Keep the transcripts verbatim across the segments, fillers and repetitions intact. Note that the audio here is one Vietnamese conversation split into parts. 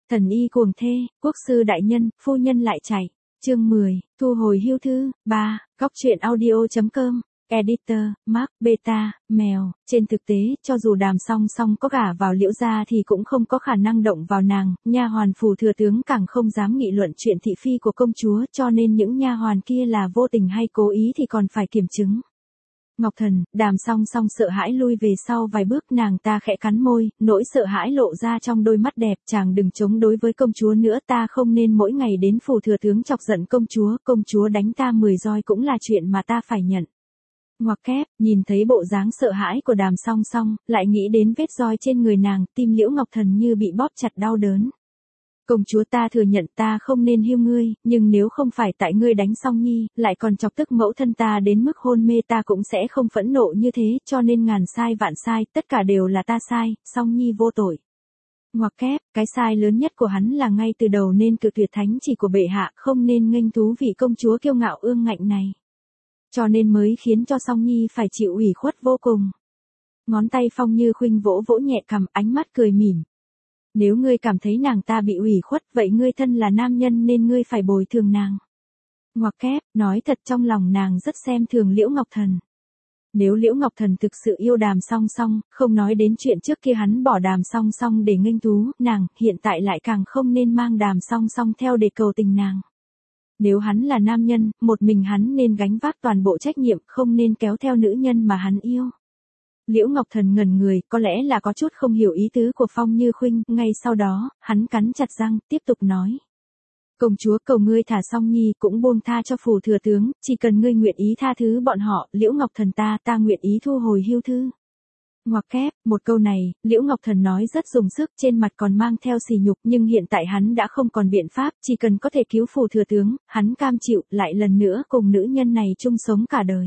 Thần y cuồng thê, quốc sư đại nhân, phu nhân lại chạy. Chương mười, thu hồi hưu thư. ba. Góc truyện audio.com. Editor, Mark, Beta, Mèo. Trên thực tế, cho dù Đàm Song Song có gả vào Liễu gia thì cũng không có khả năng động vào nàng, nha hoàn phủ thừa tướng càng không dám nghị luận chuyện thị phi của công chúa, cho nên những nha hoàn kia là vô tình hay cố ý thì còn phải kiểm chứng. Ngọc Thần, Đàm Song Song sợ hãi lui về sau vài bước, nàng ta khẽ cắn môi, nỗi sợ hãi lộ ra trong đôi mắt đẹp, chàng đừng chống đối với công chúa nữa, ta không nên mỗi ngày đến phủ thừa tướng chọc giận công chúa, công chúa đánh ta mười roi cũng là chuyện mà ta phải nhận. Ngoặc kép, nhìn thấy bộ dáng sợ hãi của Đàm Song Song, lại nghĩ đến vết roi trên người nàng, tim Liễu Ngọc Thần như bị bóp chặt đau đớn. Công chúa, ta thừa nhận ta không nên hiêu ngươi, nhưng nếu không phải tại ngươi đánh Song Nhi, lại còn chọc tức mẫu thân ta đến mức hôn mê, ta cũng sẽ không phẫn nộ như thế, cho nên ngàn sai vạn sai, tất cả đều là ta sai, Song Nhi vô tội. Ngoặc kép, cái sai lớn nhất của hắn là ngay từ đầu nên cự tuyệt thánh chỉ của bệ hạ, không nên nghênh thú vị công chúa kiêu ngạo ương ngạnh này. Cho nên mới khiến cho Song Nhi phải chịu ủy khuất vô cùng. Ngón tay Phong Như Khuynh vỗ vỗ nhẹ cằm, ánh mắt cười mỉm. Nếu ngươi cảm thấy nàng ta bị ủy khuất, vậy ngươi thân là nam nhân nên ngươi phải bồi thường nàng. Ngoặc kép, nói thật trong lòng nàng rất xem thường Liễu Ngọc Thần. Nếu Liễu Ngọc Thần thực sự yêu Đàm Song Song, không nói đến chuyện trước kia hắn bỏ Đàm Song Song để nghênh thú, nàng, hiện tại lại càng không nên mang Đàm Song Song theo để cầu tình nàng. Nếu hắn là nam nhân, một mình hắn nên gánh vác toàn bộ trách nhiệm, không nên kéo theo nữ nhân mà hắn yêu. Liễu Ngọc Thần ngẩn người, có lẽ là có chút không hiểu ý tứ của Phong Như Khuynh, ngay sau đó, hắn cắn chặt răng, tiếp tục nói. Công chúa, cầu ngươi thả Song Nhi, cũng buông tha cho phủ thừa tướng, chỉ cần ngươi nguyện ý tha thứ bọn họ, Liễu Ngọc Thần ta, ta nguyện ý thu hồi hưu thư. Ngoặc kép, một câu này, Liễu Ngọc Thần nói rất dùng sức, trên mặt còn mang theo sỉ nhục, nhưng hiện tại hắn đã không còn biện pháp, chỉ cần có thể cứu phủ thừa tướng, hắn cam chịu, lại lần nữa cùng nữ nhân này chung sống cả đời.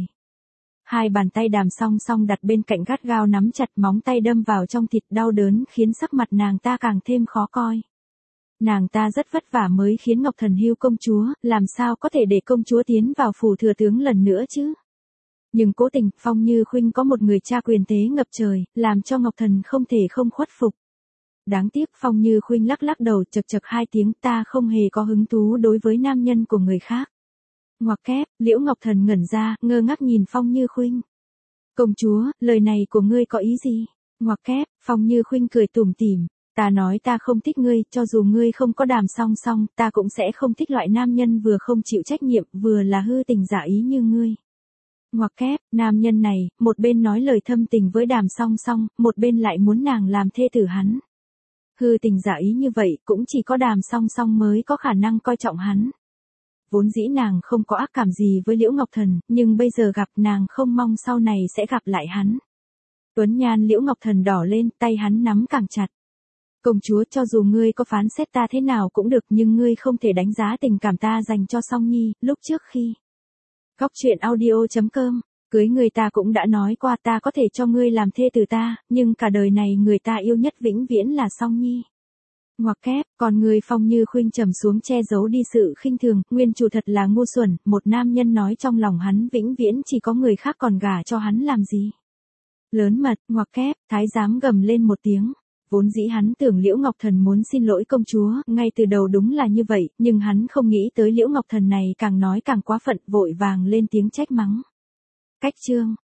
Hai bàn tay Đàm Song Song đặt bên cạnh gắt gao nắm chặt, móng tay đâm vào trong thịt, đau đớn khiến sắc mặt nàng ta càng thêm khó coi. Nàng ta rất vất vả mới khiến Ngọc Thần hưu công chúa, làm sao có thể để công chúa tiến vào phủ thừa tướng lần nữa chứ? Nhưng cố tình, Phong Như Khuynh có một người cha quyền thế ngập trời, làm cho Ngọc Thần không thể không khuất phục. Đáng tiếc, Phong Như Khuynh lắc lắc đầu, chật chật hai tiếng, ta không hề có hứng thú đối với nam nhân của người khác. Ngoặc kép, Liễu Ngọc Thần ngẩn ra, ngơ ngác nhìn Phong Như Khuynh. Công chúa, lời này của ngươi có ý gì? Ngoặc kép, Phong Như Khuynh cười tủm tỉm. Ta nói ta không thích ngươi, cho dù ngươi không có Đàm Song Song, ta cũng sẽ không thích loại nam nhân vừa không chịu trách nhiệm, vừa là hư tình giả ý như ngươi. Ngoặc kép, nam nhân này, một bên nói lời thâm tình với Đàm Song Song, một bên lại muốn nàng làm thê tử hắn. Hư tình giả ý như vậy, cũng chỉ có Đàm Song Song mới có khả năng coi trọng hắn. Vốn dĩ nàng không có ác cảm gì với Liễu Ngọc Thần, nhưng bây giờ gặp nàng không mong sau này sẽ gặp lại hắn. Tuấn nhan Liễu Ngọc Thần đỏ lên, tay hắn nắm càng chặt. Công chúa, cho dù ngươi có phán xét ta thế nào cũng được, nhưng ngươi không thể đánh giá tình cảm ta dành cho Song Nhi, lúc trước khi. Góc truyện audio.com, cưới người ta cũng đã nói qua ta có thể cho ngươi làm thê tử ta, nhưng cả đời này người ta yêu nhất vĩnh viễn là Song Nhi. Ngoặc kép, còn người Phong Như Khuynh trầm xuống che giấu đi sự khinh thường, nguyên chủ thật là ngu xuẩn, một nam nhân nói trong lòng hắn vĩnh viễn chỉ có người khác còn gả cho hắn làm gì. Lớn mật, ngoặc kép, thái giám gầm lên một tiếng. Vốn dĩ hắn tưởng Liễu Ngọc Thần muốn xin lỗi công chúa, ngay từ đầu đúng là như vậy, nhưng hắn không nghĩ tới Liễu Ngọc Thần này càng nói càng quá phận, vội vàng lên tiếng trách mắng. Cách chương